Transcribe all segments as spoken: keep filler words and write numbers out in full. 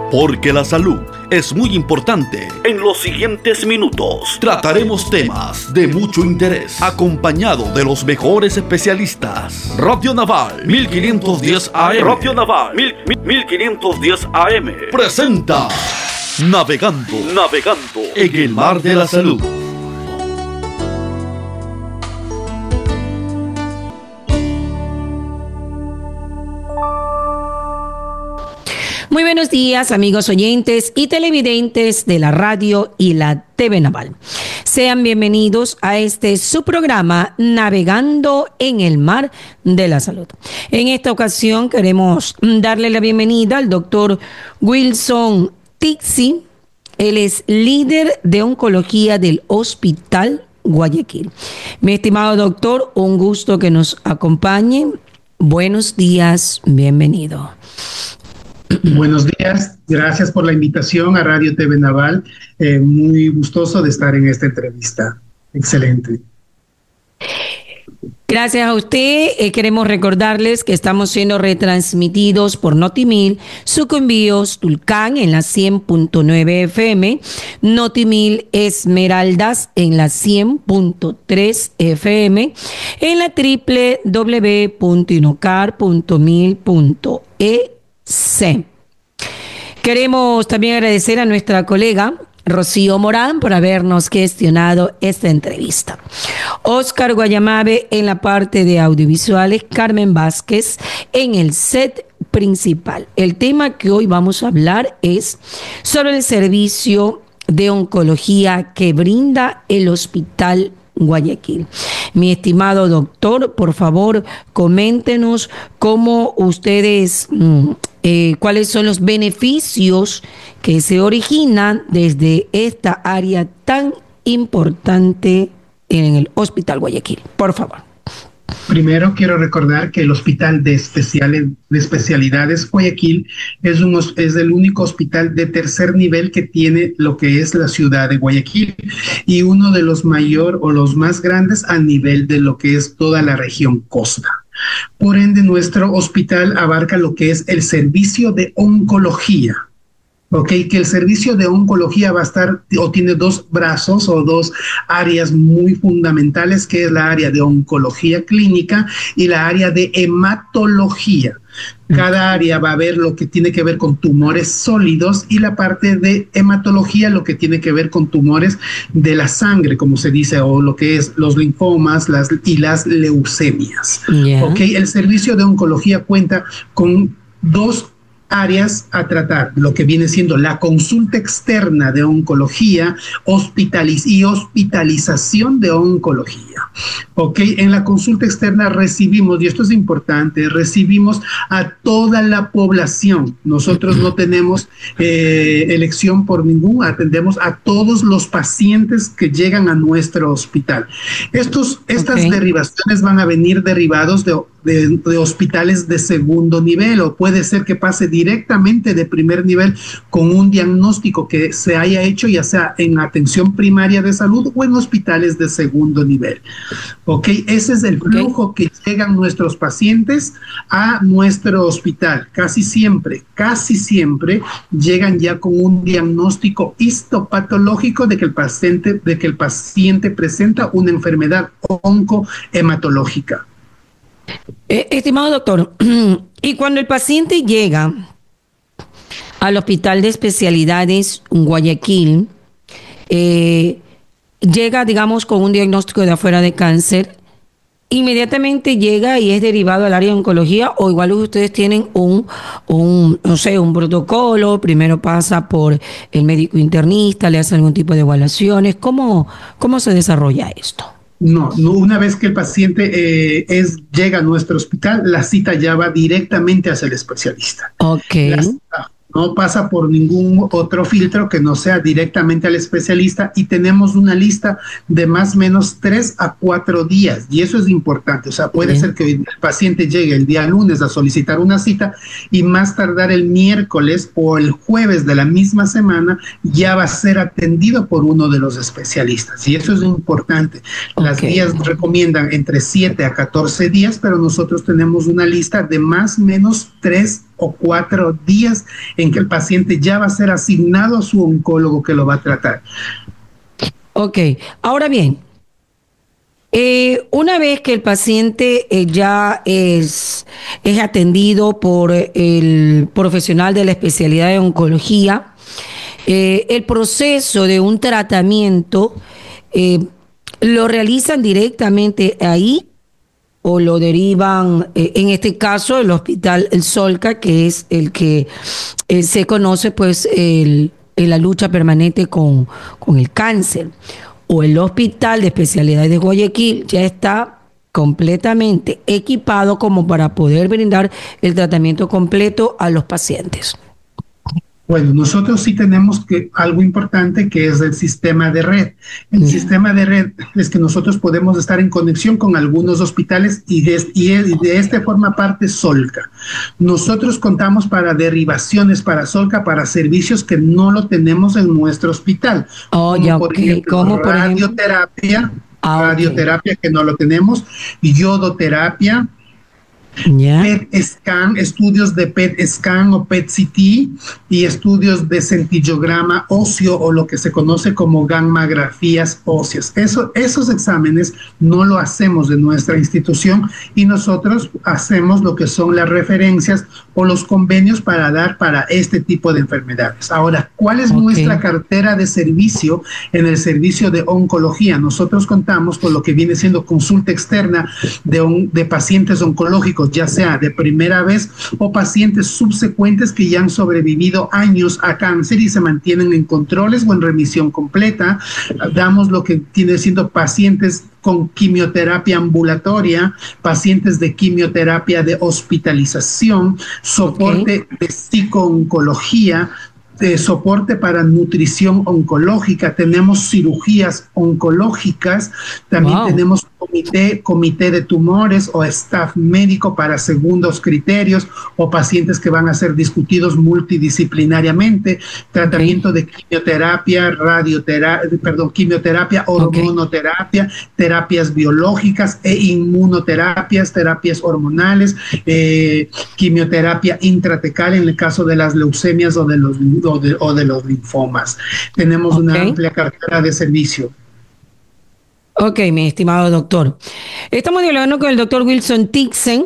Porque la salud es muy importante. En los siguientes minutos trataremos temas de mucho interés, acompañado de los mejores especialistas. Radio Naval mil quinientos diez A M. Radio Naval mil quinientos diez A M presenta Navegando, navegando en el mar de la salud. Muy buenos días, amigos oyentes y televidentes de la radio y la T V Naval. Sean bienvenidos a este su programa Navegando en el Mar de la Salud. En esta ocasión queremos darle la bienvenida al doctor Wilson Tixi. Él es líder de oncología del Hospital Guayaquil. Mi estimado doctor, un gusto que nos acompañe. Buenos días, bienvenido. Buenos días, gracias por la invitación a Radio T V Naval. Eh, muy gustoso de estar en esta entrevista. Excelente. Gracias a usted. Eh, queremos recordarles que estamos siendo retransmitidos por Notimil, Sucumbíos, Tulcán en la cien punto nueve F M, Notimil Esmeraldas en la cien punto tres F M, en la doble u doble u doble u punto inocar punto mil punto e C. Queremos también agradecer a nuestra colega Rocío Morán por habernos gestionado esta entrevista. Oscar Guayamabe en la parte de audiovisuales, Carmen Vázquez en el set principal. El tema que hoy vamos a hablar es sobre el servicio de oncología que brinda el Hospital Guayaquil. Mi estimado doctor, por favor, coméntenos cómo ustedes, eh, cuáles son los beneficios que se originan desde esta área tan importante en el Hospital Guayaquil. Por favor. Primero quiero recordar que el Hospital de, Especiales, de Especialidades Guayaquil es, un, es el único hospital de tercer nivel que tiene lo que es la ciudad de Guayaquil y uno de los mayor o los más grandes a nivel de lo que es toda la región costa. Por ende, nuestro hospital abarca lo que es el servicio de oncología. Ok, que el servicio de oncología va a estar o tiene dos brazos o dos áreas muy fundamentales, que es la área de oncología clínica y la área de hematología. Cada área va a ver lo que tiene que ver con tumores sólidos y la parte de hematología lo que tiene que ver con tumores de la sangre, como se dice, o lo que es los linfomas las, y las leucemias. Yeah. Ok, el servicio de oncología cuenta con dos áreas a tratar, lo que viene siendo la consulta externa de oncología hospitaliz y hospitalización de oncología. Ok, en la consulta externa recibimos, y esto es importante, recibimos a toda la población. Nosotros no tenemos eh, elección por ningún, atendemos a todos los pacientes que llegan a nuestro hospital. Estos, estas okay. derivaciones van a venir derivados de De, de hospitales de segundo nivel, o puede ser que pase directamente de primer nivel con un diagnóstico que se haya hecho ya sea en atención primaria de salud o en hospitales de segundo nivel. Ok, ese es el flujo okay. que llegan nuestros pacientes a nuestro hospital. Casi siempre, casi siempre llegan ya con un diagnóstico histopatológico de que el paciente, de que el paciente presenta una enfermedad oncohematológica. Eh, estimado doctor, y cuando el paciente llega al Hospital de Especialidades Guayaquil, eh, llega, digamos, con un diagnóstico de afuera de cáncer, inmediatamente llega y es derivado al área de oncología, o igual ustedes tienen un, un, no sé, un protocolo, primero pasa por el médico internista, le hace algún tipo de evaluaciones. ¿Cómo, cómo se desarrolla esto? No, no, una vez que el paciente eh, es, llega a nuestro hospital, la cita ya va directamente hacia el especialista. Ok. La cita no pasa por ningún otro filtro que no sea directamente al especialista, y tenemos una lista de más o menos tres a cuatro días, y eso es importante. O sea, puede Bien. ser que el paciente llegue el día lunes a solicitar una cita y más tardar el miércoles o el jueves de la misma semana ya va a ser atendido por uno de los especialistas, y eso es importante. Las okay. guías recomiendan entre siete a catorce días, pero nosotros tenemos una lista de más o menos tres o cuatro días en en que el paciente ya va a ser asignado a su oncólogo que lo va a tratar. Ok, ahora bien, eh, una vez que el paciente eh, ya es, es atendido por el profesional de la especialidad de oncología, eh, el proceso de un tratamiento eh, lo realizan directamente ahí o lo derivan, eh, en este caso, el hospital El Solca, que es el que eh, se conoce pues el, en la lucha permanente con, con el cáncer, o el Hospital de Especialidades de Guayaquil ya está completamente equipado como para poder brindar el tratamiento completo a los pacientes. Bueno, nosotros sí tenemos que algo importante que es el sistema de red. El yeah. sistema de red es que nosotros podemos estar en conexión con algunos hospitales y de, y de este forma parte Solca. Nosotros contamos para derivaciones para Solca para servicios que no lo tenemos en nuestro hospital. Oh, como ya, por okay. ejemplo, ¿Cómo, por radioterapia, ejemplo? Ah, radioterapia okay. que no lo tenemos, yodoterapia, Yeah. P E T scan, estudios de P E T scan o P E T C T y estudios de centillograma óseo o lo que se conoce como gammagrafías óseas. Eso, esos exámenes no lo hacemos de nuestra institución y nosotros hacemos lo que son las referencias o los convenios para dar para este tipo de enfermedades. Ahora, ¿cuál es okay. nuestra cartera de servicio en el servicio de oncología? Nosotros contamos con lo que viene siendo consulta externa de, un, de pacientes oncológicos, ya sea de primera vez o pacientes subsecuentes que ya han sobrevivido años a cáncer y se mantienen en controles o en remisión completa. Damos lo que tiene siendo pacientes con quimioterapia ambulatoria, pacientes de quimioterapia de hospitalización, soporte okay. de psicooncología, de soporte para nutrición oncológica, tenemos cirugías oncológicas, también wow. tenemos comité, comité de tumores o staff médico para segundos criterios o pacientes que van a ser discutidos multidisciplinariamente, tratamiento okay. de quimioterapia, radioterapia, perdón, quimioterapia, hormonoterapia, okay. terapias biológicas e inmunoterapias, terapias hormonales, eh, quimioterapia intratecal en el caso de las leucemias o de los O de, o de los linfomas. Tenemos okay. una amplia cartera de servicio. Ok, mi estimado doctor. Estamos dialogando con el doctor Wilson Tixen,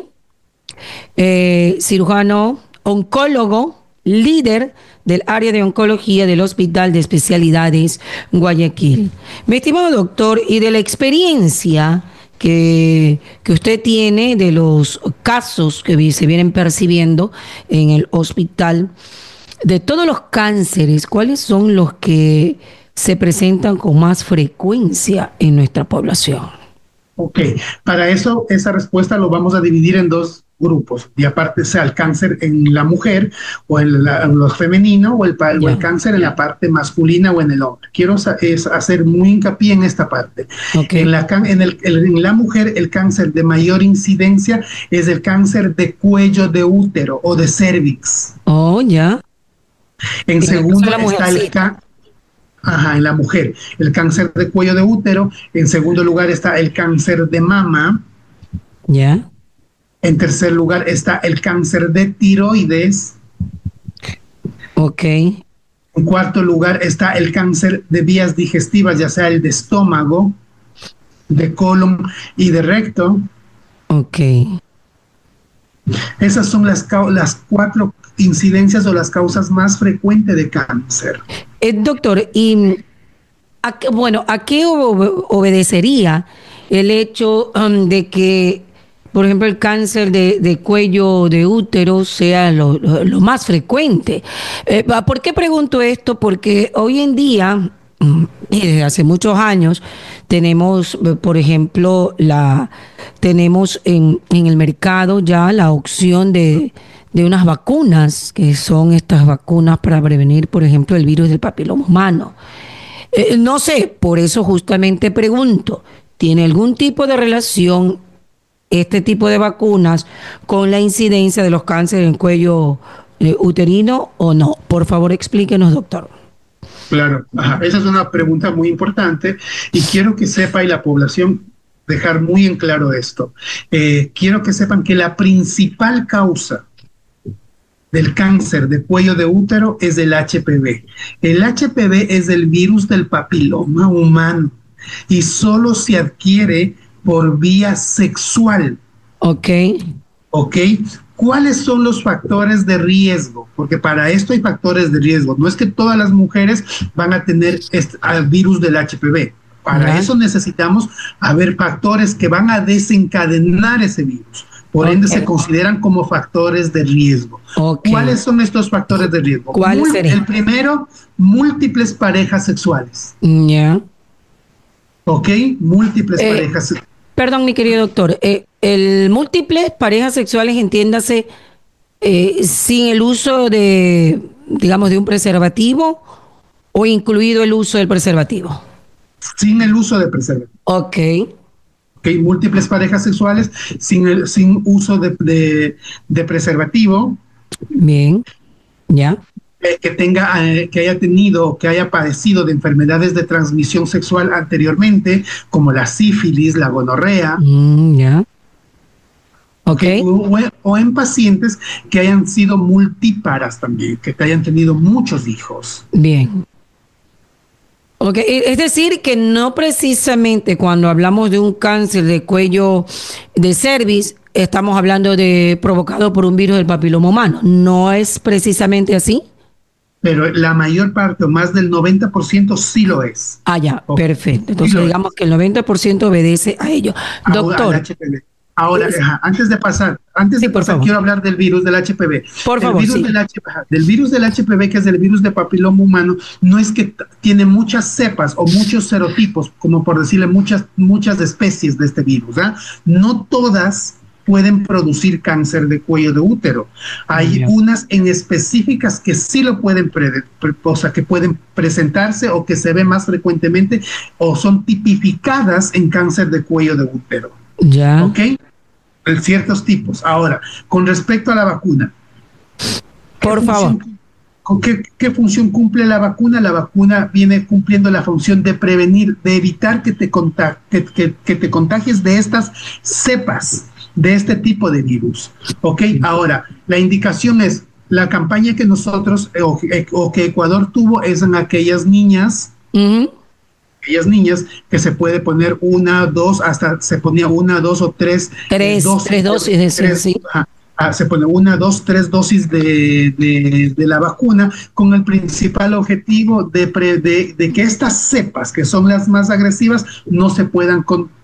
eh, cirujano, oncólogo, líder del área de oncología del Hospital de Especialidades Guayaquil. Mi estimado doctor, y de la experiencia que, que usted tiene de los casos que se vienen percibiendo en el hospital, de todos los cánceres, ¿cuáles son los que se presentan con más frecuencia en nuestra población? Ok, para eso esa respuesta lo vamos a dividir en dos grupos, y aparte sea el cáncer en la mujer o en, la, en lo femenino o el, yeah. o el cáncer en la parte masculina o en el hombre. Quiero es hacer muy hincapié en esta parte. Okay. En, la, en, el, en la mujer el cáncer de mayor incidencia es el cáncer de cuello de útero o de cervix. Oh, ya. Yeah. En segundo está el cáncer, ajá, en la mujer, el cáncer de cuello de útero. En segundo lugar está el cáncer de mama. Ya. Yeah. En tercer lugar está el cáncer de tiroides. Ok. En cuarto lugar está el cáncer de vías digestivas, ya sea el de estómago, de colon y de recto. Ok. Esas son las, las cuatro incidencias o las causas más frecuentes de cáncer. Eh, doctor, y a, bueno, ¿a qué ob obedecería el hecho um, de que, por ejemplo, el cáncer de, de cuello de útero sea lo, lo, lo más frecuente? Eh, ¿Por qué pregunto esto? Porque hoy en día, y desde hace muchos años, tenemos, por ejemplo, la tenemos en, en el mercado ya la opción de de unas vacunas, que son estas vacunas para prevenir, por ejemplo, el virus del papiloma humano. Eh, no sé, por eso justamente pregunto, ¿tiene algún tipo de relación este tipo de vacunas con la incidencia de los cánceres en cuello eh, uterino o no? Por favor, explíquenos, doctor. Claro, ajá, esa es una pregunta muy importante y quiero que sepa y la población dejar muy en claro esto. Eh, quiero que sepan que la principal causa del cáncer de cuello de útero es el H P V. El H P V es el virus del papiloma humano y solo se adquiere por vía sexual. Ok. Ok. ¿Cuáles son los factores de riesgo? Porque para esto hay factores de riesgo. No es que todas las mujeres van a tener este, el virus del H P V. Para eso necesitamos haber factores que van a desencadenar ese virus. Por okay. ende, se consideran como factores de riesgo. Okay. ¿Cuáles son estos factores de riesgo? ¿Cuáles serían? El primero, múltiples parejas sexuales. Ya. Yeah. Ok, múltiples eh, parejas sexuales. Perdón, mi querido doctor. Eh, el múltiples parejas sexuales, entiéndase, eh, sin el uso de, digamos, de un preservativo o incluido el uso del preservativo. Sin el uso de preservativo. Ok. Ok, múltiples parejas sexuales sin, el, sin uso de, de, de preservativo. Bien, ya. Eh, que tenga, eh, que haya tenido, que haya padecido de enfermedades de transmisión sexual anteriormente, como la sífilis, la gonorrea. Mm, ya. Ok. O, o en pacientes que hayan sido multíparas también, que hayan tenido muchos hijos. Bien. Ok, es decir, que no precisamente cuando hablamos de un cáncer de cuello de cervix, estamos hablando de provocado por un virus del papiloma humano. ¿No es precisamente así? Pero la mayor parte, o más del noventa por ciento, sí lo es. Ah, ya, okay. Perfecto. Entonces, sí digamos es. que el noventa por ciento obedece a ello. Doctor. Ahora, ajá, antes de pasar, antes sí, de pasar, favor. quiero hablar del virus del H P V. Por el favor, virus sí. del, H P V, del virus del H P V, que es el virus de papiloma humano, no es que tiene muchas cepas o muchos serotipos, como por decirle muchas, muchas especies de este virus. ¿eh? No todas pueden producir cáncer de cuello de útero. Hay yeah. unas en específicas que sí lo pueden, pre, pre, o sea, que pueden presentarse o que se ve más frecuentemente o son tipificadas en cáncer de cuello de útero. Ya. ¿Ok? En ciertos tipos. Ahora, con respecto a la vacuna. Por favor. ¿Con qué, qué función cumple la vacuna? La vacuna viene cumpliendo la función de prevenir, de evitar que te, contag que, que, que te contagies de estas cepas, de este tipo de virus. ¿Ok? Ahora, la indicación es, la campaña que nosotros, o, o que Ecuador tuvo, es en aquellas niñas, uh-huh. aquellas niñas que se puede poner una, dos, hasta se ponía una, dos o tres. Tres, dosis, tres dosis, de tres, sí. Ajá, ah, se pone una, dos, tres dosis de, de, de la vacuna con el principal objetivo de, pre, de, de que estas cepas, que son las más agresivas, no se puedan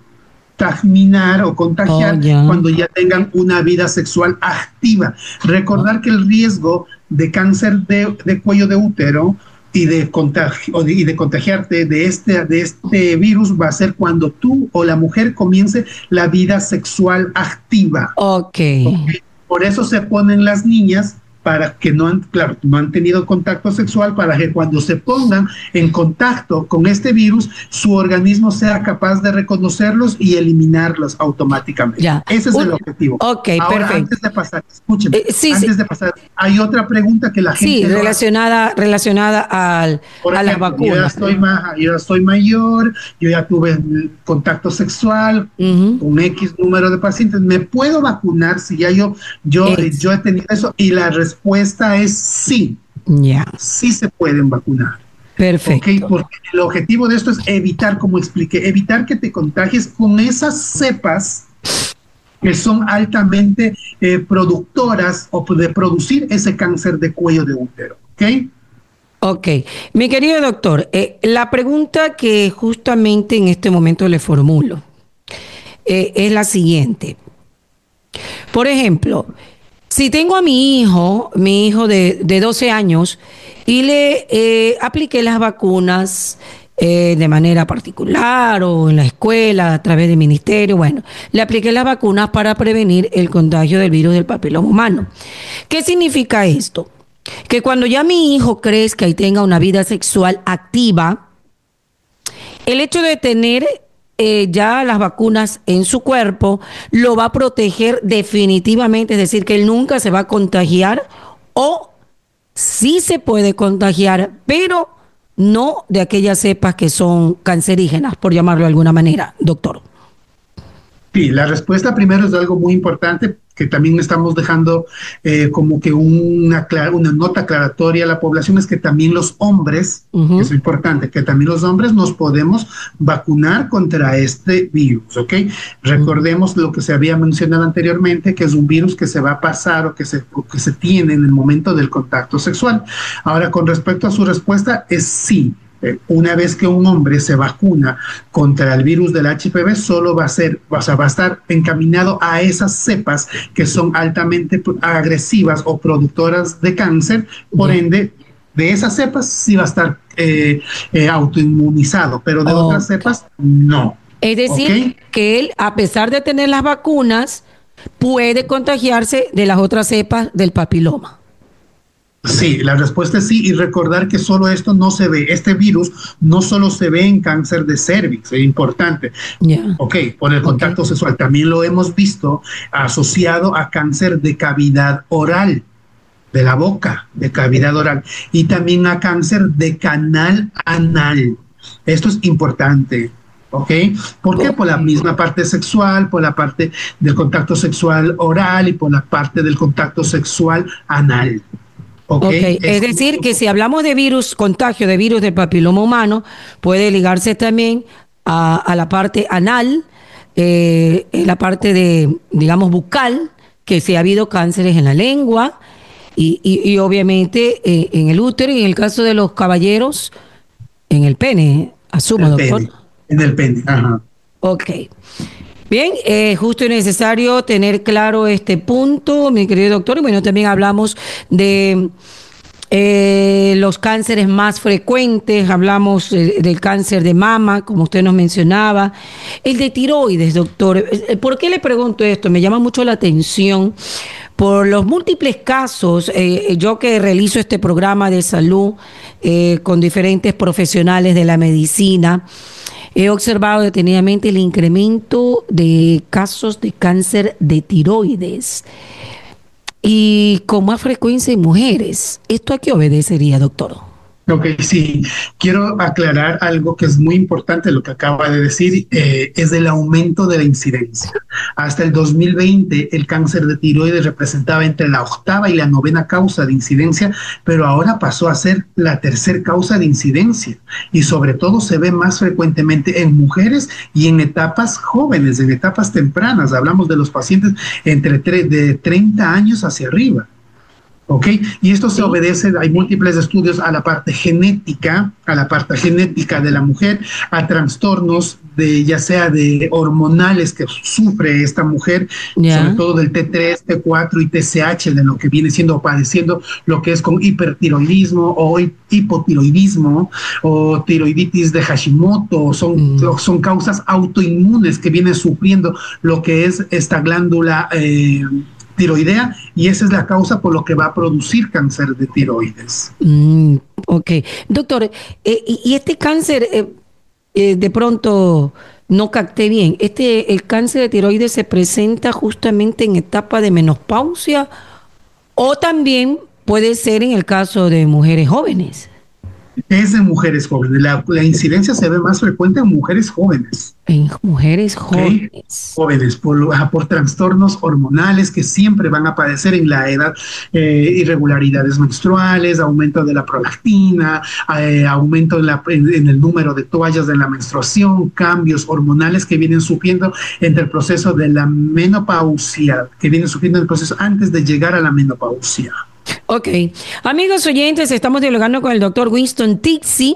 contaminar o contagiar oh, yeah. cuando ya tengan una vida sexual activa. Recordar oh. que el riesgo de cáncer de, de cuello de útero y de, contagio, y de contagiarte de este, de este virus va a ser cuando tú o la mujer comience la vida sexual activa. Okay. Okay. Por eso se ponen las niñas para que no han, claro, no han tenido contacto sexual, para que cuando se pongan en contacto con este virus, su organismo sea capaz de reconocerlos y eliminarlos automáticamente. Ya. Ese es Un, el objetivo. Ok, Ahora, perfecto. Antes de pasar, escúchenme, eh, sí, antes sí. de pasar, hay otra pregunta que la gente... Sí, relacionada, relacionada al, Por a ejemplo, las vacunas. Yo ya, estoy ma yo ya estoy mayor, yo ya tuve contacto sexual uh-huh. con X número de pacientes. ¿Me puedo vacunar si ya yo, yo, yo he tenido eso? Y la respuesta es sí. Ya. Yeah. Sí se pueden vacunar. Perfecto. ¿Okay? Porque el objetivo de esto es evitar, como expliqué, evitar que te contagies con esas cepas que son altamente eh, productoras o de producir ese cáncer de cuello de útero. ¿Ok? Ok. Mi querido doctor, eh, la pregunta que justamente en este momento le formulo eh, es la siguiente. Por ejemplo, si tengo a mi hijo, mi hijo de, de doce años, y le eh, apliqué las vacunas eh, de manera particular o en la escuela, a través del ministerio, bueno, le apliqué las vacunas para prevenir el contagio del virus del papiloma humano. ¿Qué significa esto? Que cuando ya mi hijo crezca y tenga una vida sexual activa, el hecho de tener Eh, ya las vacunas en su cuerpo lo va a proteger definitivamente, es decir, que él nunca se va a contagiar o sí se puede contagiar, pero no de aquellas cepas que son cancerígenas, por llamarlo de alguna manera, doctor. Sí, la respuesta primero es algo muy importante que también estamos dejando eh, como que una, una nota aclaratoria a la población, es que también los hombres, uh-huh. es importante, que también los hombres nos podemos vacunar contra este virus, ¿ok? Recordemos uh-huh. lo que se había mencionado anteriormente, que es un virus que se va a pasar o que se, o que se tiene en el momento del contacto sexual. Ahora, con respecto a su respuesta, es sí. Una vez que un hombre se vacuna contra el virus del H P V, solo va a ser, o sea, va a estar encaminado a esas cepas que son altamente agresivas o productoras de cáncer. Por Bien. ende, de esas cepas sí va a estar eh, eh, autoinmunizado, pero de oh. otras cepas no. Es decir, ¿okay? que él, a pesar de tener las vacunas, puede contagiarse de las otras cepas del papiloma. Sí, la respuesta es sí, y recordar que solo esto no se ve, este virus no solo se ve en cáncer de cervix, es importante, yeah. ok, por el contacto okay. sexual, también lo hemos visto asociado a cáncer de cavidad oral, de la boca, de cavidad oral, y también a cáncer de canal anal. Esto es importante. ¿Ok? ¿Por qué? Por la misma parte sexual, por la parte del contacto sexual oral y por la parte del contacto sexual anal. Okay, okay. Es, es decir, que si hablamos de virus, contagio de virus del papiloma humano, puede ligarse también a, a la parte anal, eh, la parte de, digamos, bucal, que si ha habido cánceres en la lengua y, y, y obviamente eh, en el útero y en el caso de los caballeros, en el pene, asumo, el doctor. Pene, en el pene, ajá. Ok. Bien, es eh, justo y necesario tener claro este punto, mi querido doctor. Y bueno, también hablamos de eh, los cánceres más frecuentes, hablamos eh, del cáncer de mama, como usted nos mencionaba, el de tiroides, doctor. ¿Por qué le pregunto esto? Me llama mucho la atención por los múltiples casos, eh, yo que realizo este programa de salud eh, con diferentes profesionales de la medicina, he observado detenidamente el incremento de casos de cáncer de tiroides y con más frecuencia en mujeres. ¿Esto a qué obedecería, doctor? Ok, sí. Quiero aclarar algo que es muy importante, lo que acaba de decir, eh, es el aumento de la incidencia. Hasta el dos mil veinte, el cáncer de tiroides representaba entre la octava y la novena causa de incidencia, pero ahora pasó a ser la tercera causa de incidencia. Y sobre todo se ve más frecuentemente en mujeres y en etapas jóvenes, en etapas tempranas. Hablamos de los pacientes entre de treinta años hacia arriba. ¿Ok? Y esto se obedece, hay múltiples estudios a la parte genética, a la parte genética de la mujer, a trastornos de ya sea de hormonales que sufre esta mujer, yeah. sobre todo del T tres, T cuatro y T S H, de lo que viene siendo padeciendo lo que es con hipertiroidismo o hipotiroidismo o tiroiditis de Hashimoto, son, mm. son causas autoinmunes que vienen sufriendo lo que es esta glándula eh, tiroidea, y esa es la causa por lo que va a producir cáncer de tiroides. Mm, ok. Doctor, eh, y, y este cáncer, eh, eh, de pronto no capté bien, este, ¿el cáncer de tiroides se presenta justamente en etapa de menopausia o también puede ser en el caso de mujeres jóvenes? Es de mujeres jóvenes. La, la incidencia se ve más frecuente en mujeres jóvenes. En mujeres jóvenes. ¿Okay? Jóvenes, por, por trastornos hormonales que siempre van a padecer en la edad, eh, irregularidades menstruales, aumento de la prolactina, eh, aumento en, la, en, en el número de toallas de la menstruación, cambios hormonales que vienen sufriendo entre el proceso de la menopausia, que vienen sufriendo en el proceso antes de llegar a la menopausia. Ok. Amigos oyentes, estamos dialogando con el doctor Winston Tixi,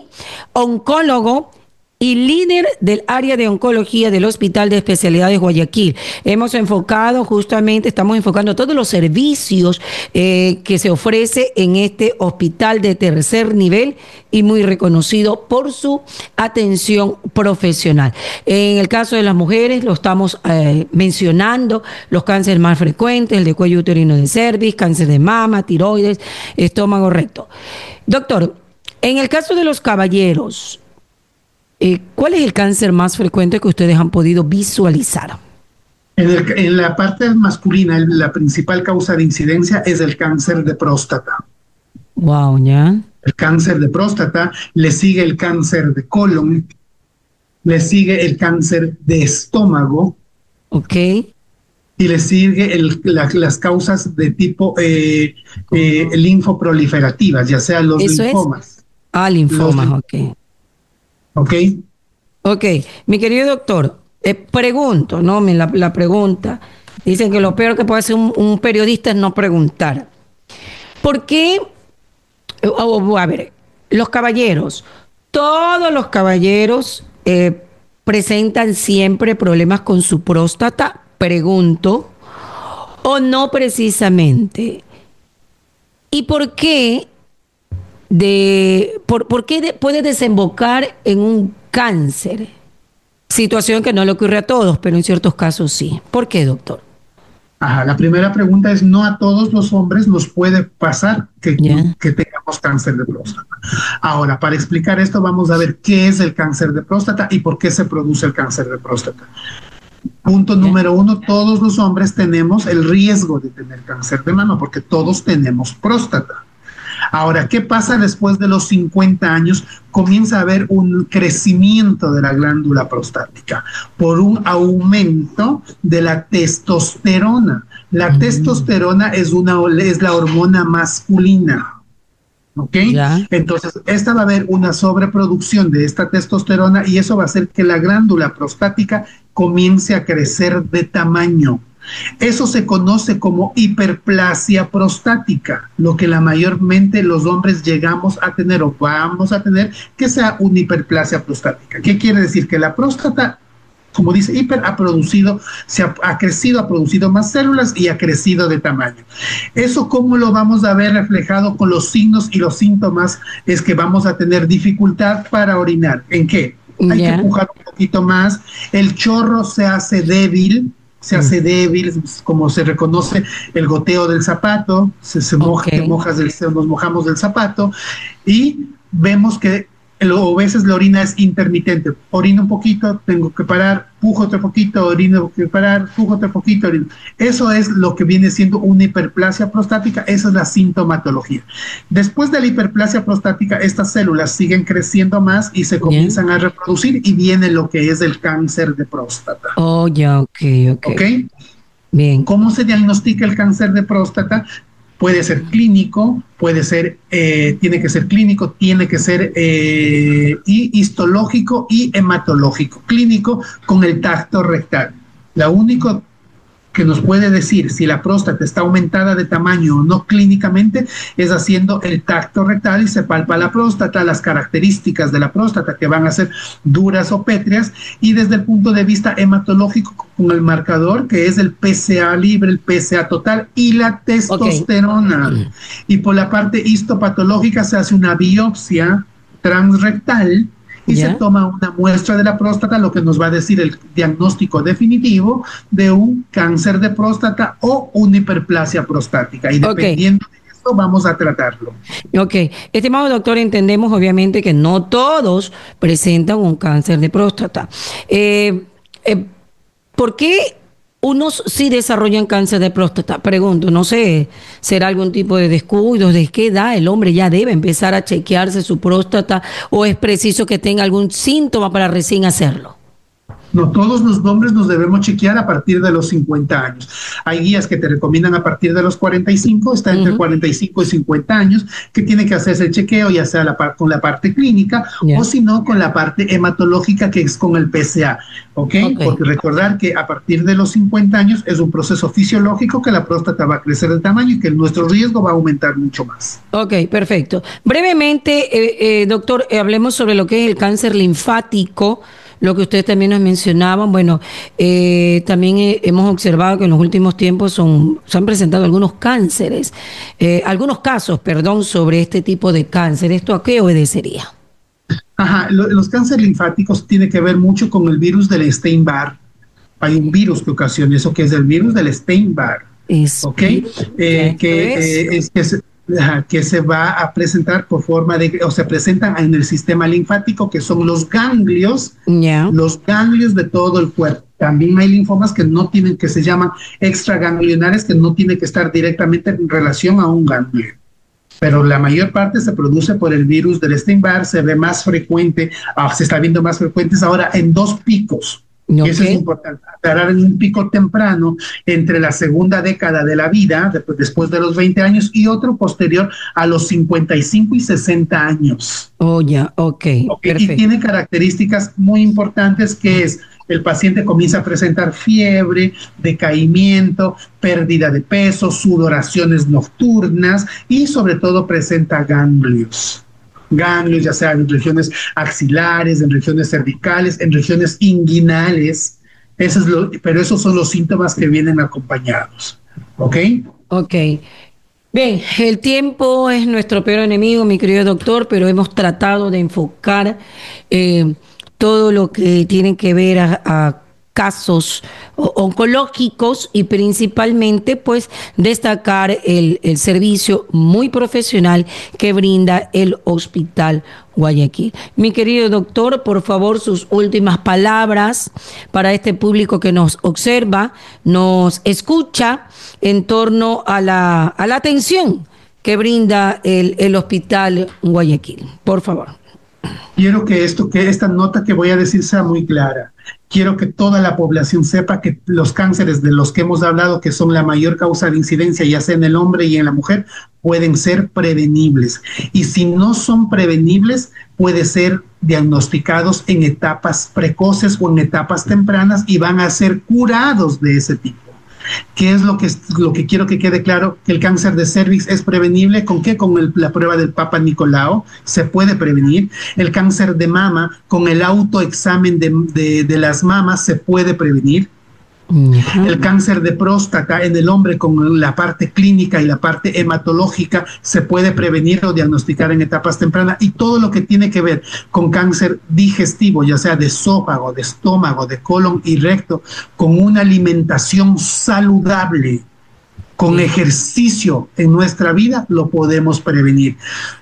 oncólogo y líder del área de oncología del Hospital de Especialidades Guayaquil. Hemos enfocado justamente, estamos enfocando todos los servicios eh, que se ofrece en este hospital de tercer nivel y muy reconocido por su atención profesional. En el caso de las mujeres, lo estamos eh, mencionando, los cánceres más frecuentes, el de cuello uterino de cervix, cáncer de mama, tiroides, estómago recto. Doctor, en el caso de los caballeros, Eh, ¿cuál es el cáncer más frecuente que ustedes han podido visualizar? En, el, en la parte masculina, la principal causa de incidencia es el cáncer de próstata. Wow, ya. El cáncer de próstata, le sigue el cáncer de colon, le sigue el cáncer de estómago. Ok. y le sigue el, la, las causas de tipo eh, eh, linfoproliferativas, ya sean los Eso linfomas. Es? Ah, linfomas, Los, ok. ok. Ok, mi querido doctor, eh, pregunto, ¿no? Me la, la pregunta. Dicen que lo peor que puede hacer un, un periodista es no preguntar. ¿Por qué? Oh, oh, a ver, los caballeros, todos los caballeros eh, presentan siempre problemas con su próstata, pregunto, o no precisamente. ¿Y por qué, de, por, por qué de- puede desembocar en un cáncer? Situación que no le ocurre a todos, pero en ciertos casos sí. ¿Por qué, doctor? Ajá, la primera pregunta es, no a todos los hombres nos puede pasar que, Ya. que tengamos cáncer de próstata. Ahora, para explicar esto, vamos a ver qué es el cáncer de próstata y por qué se produce el cáncer de próstata. Punto Ya. número uno, todos los hombres tenemos el riesgo de tener cáncer de mama porque todos tenemos próstata. Ahora, ¿qué pasa después de los cincuenta años? Comienza a haber un crecimiento de la glándula prostática por un aumento de la testosterona. La Mm. testosterona es, una, es la hormona masculina. ¿Ok? Ya. Entonces, esta va a haber una sobreproducción de esta testosterona y eso va a hacer que la glándula prostática comience a crecer de tamaño. Eso se conoce como hiperplasia prostática, lo que la mayormente los hombres llegamos a tener o vamos a tener, que sea una hiperplasia prostática. ¿Qué quiere decir? Que la próstata, como dice hiper, ha producido, se ha, ha crecido, ha producido más células y ha crecido de tamaño. Eso, ¿cómo lo vamos a ver reflejado con los signos y los síntomas? Es que vamos a tener dificultad para orinar. ¿En qué? Hay Ya. que empujar un poquito más, el chorro se hace débil, se hace débil, como se reconoce el goteo del zapato, se, se moja, Ok. te mojas del, nos mojamos del zapato y vemos que o a veces la orina es intermitente. Orino un poquito, tengo que parar, pujo otro poquito, orino, que parar, pujo otro poquito, orino. Eso es lo que viene siendo una hiperplasia prostática, esa es la sintomatología. Después de la hiperplasia prostática, estas células siguen creciendo más y se comienzan Bien. a reproducir y viene lo que es el cáncer de próstata. Oh, ya, ok, ok. ¿Ok? Bien. ¿Cómo se diagnostica el cáncer de próstata? Puede ser clínico, puede ser, eh, tiene que ser clínico, tiene que ser eh, y histológico y hematológico. Clínico con el tacto rectal. La única que nos puede decir si la próstata está aumentada de tamaño o no clínicamente es haciendo el tacto rectal y se palpa la próstata, las características de la próstata que van a ser duras o pétreas, y desde el punto de vista hematológico con el marcador que es el P S A libre, el P S A total y la testosterona. Okay. Y por la parte histopatológica se hace una biopsia transrectal y yeah. se toma una muestra de la próstata, lo que nos va a decir el diagnóstico definitivo de un cáncer de próstata o una hiperplasia prostática. Y dependiendo okay. de eso, vamos a tratarlo. Ok. Estimado doctor, entendemos obviamente que no todos presentan un cáncer de próstata. Eh, eh, ¿Por qué unos sí desarrollan cáncer de próstata? Pregunto, no sé, ¿será algún tipo de descuido? ¿De qué edad el hombre ya debe empezar a chequearse su próstata o es preciso que tenga algún síntoma para recién hacerlo? No, todos los hombres nos debemos chequear a partir de los cincuenta años. Hay guías que te recomiendan a partir de los cuarenta y cinco, está entre uh-huh. cuarenta y cinco y cincuenta años, que tiene que hacerse el chequeo, ya sea la par- con la parte clínica yeah. o si no con la parte hematológica, que es con el P S A. ¿Okay? ¿ok? Porque recordar que a partir de los cincuenta años es un proceso fisiológico que la próstata va a crecer de tamaño y que nuestro riesgo va a aumentar mucho más. Ok, perfecto. Brevemente, eh, eh, doctor, eh, hablemos sobre lo que es el cáncer linfático. Lo que ustedes también nos mencionaban, bueno, eh, también eh, hemos observado que en los últimos tiempos son, se han presentado algunos cánceres, eh, algunos casos, perdón, sobre este tipo de cáncer. ¿Esto a qué obedecería? Ajá, lo, los cánceres linfáticos tienen que ver mucho con el virus del Epstein-Barr. Hay un virus que ocasiona eso, que es el virus del Epstein-Barr. Es, ¿ok? Eh, que, es? Eh, es que se, que se va a presentar por forma de, o se presentan en el sistema linfático, que son los ganglios, yeah. los ganglios de todo el cuerpo. También hay linfomas que no tienen, que se llaman extraganglionares, que no tienen que estar directamente en relación a un ganglio. Pero la mayor parte se produce por el virus del Epstein-Barr, se ve más frecuente, ah, se está viendo más frecuentes ahora en dos picos. Y eso es importante, aclarar en un pico temprano entre la segunda década de la vida, después de los veinte años, y otro posterior a los cincuenta y cinco y sesenta años. Oh, ya, yeah. okay, ok. Perfecto. Y tiene características muy importantes que es, el paciente comienza a presentar fiebre, decaimiento, pérdida de peso, sudoraciones nocturnas y sobre todo presenta ganglios. ganglios, ya sea en regiones axilares, en regiones cervicales, en regiones inguinales. Eso es lo, pero esos son los síntomas que vienen acompañados. ¿Ok? Ok. Bien, el tiempo es nuestro peor enemigo, mi querido doctor, pero hemos tratado de enfocar eh, todo lo que tiene que ver a, a casos oncológicos y principalmente pues destacar el, el servicio muy profesional que brinda el Hospital Guayaquil. Mi querido doctor, por favor, sus últimas palabras para este público que nos observa, nos escucha en torno a la, a la atención que brinda el, el Hospital Guayaquil. Por favor. Quiero que esto, que esta nota que voy a decir sea muy clara. Quiero que toda la población sepa que los cánceres de los que hemos hablado, que son la mayor causa de incidencia, ya sea en el hombre y en la mujer, pueden ser prevenibles. Y si no son prevenibles, pueden ser diagnosticados en etapas precoces o en etapas tempranas y van a ser curados de ese tipo. ¿Qué es lo que, lo que quiero que quede claro? Que el cáncer de cervix es prevenible. ¿Con qué? Con el, la prueba del Papa Nicolau se puede prevenir. El cáncer de mama, con el autoexamen de, de, de las mamas se puede prevenir. Uh-huh. El cáncer de próstata en el hombre, con la parte clínica y la parte hematológica, se puede prevenir o diagnosticar en etapas tempranas. Y todo lo que tiene que ver con cáncer digestivo, ya sea de esófago, de estómago, de colon y recto, con una alimentación saludable, con sí. ejercicio en nuestra vida, lo podemos prevenir.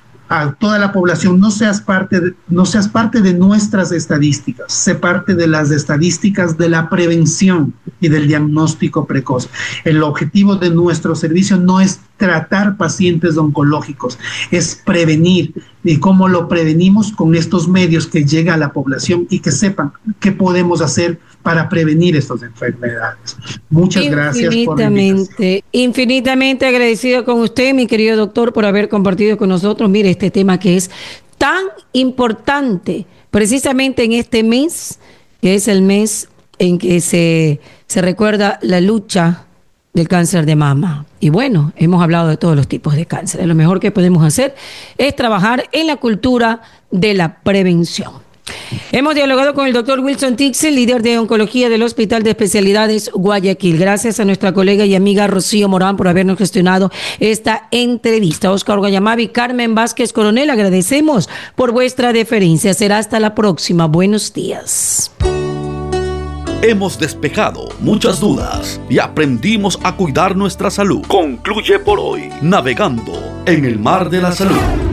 A toda la población, no seas parte de, no seas parte de nuestras estadísticas, sé parte de las estadísticas de la prevención y del diagnóstico precoz. El objetivo de nuestro servicio no es tratar pacientes oncológicos, es prevenir. ¿Y cómo lo prevenimos? Con estos medios que llega a la población y que sepan qué podemos hacer para prevenir estas enfermedades. Muchas gracias por la invitación. Infinitamente agradecido con usted, mi querido doctor, por haber compartido con nosotros, mire, este tema que es tan importante, precisamente en este mes, que es el mes en que se, se recuerda la lucha del cáncer de mama. Y bueno, hemos hablado de todos los tipos de cáncer. Lo mejor que podemos hacer es trabajar en la cultura de la prevención. Hemos dialogado con el doctor Wilson Tixel, líder de oncología del Hospital de Especialidades Guayaquil. Gracias a nuestra colega y amiga Rocío Morán por habernos gestionado esta entrevista. Oscar Guayamabi, Carmen Vázquez Coronel, agradecemos por vuestra deferencia. Será hasta la próxima. Buenos días. Hemos despejado muchas dudas y aprendimos a cuidar nuestra salud. Concluye por hoy Navegando en el Mar de la Salud.